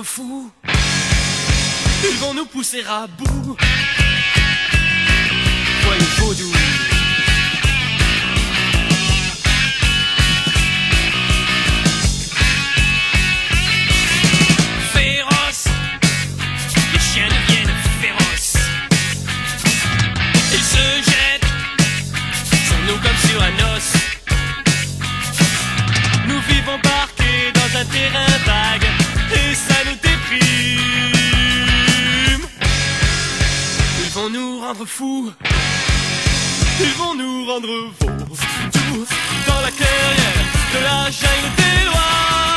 fous. Ils vont nous pousser à bout. Voyez vaudou. Féroces, les chiens deviennent féroces. Ils se jettent sur nous comme sur un os. Nous vivons parqués dans un terrain vague et ça nous déprime. Ils vont nous rendre fous. Ils vont nous rendre faux. Tout dans la clairière de la jungle des lois.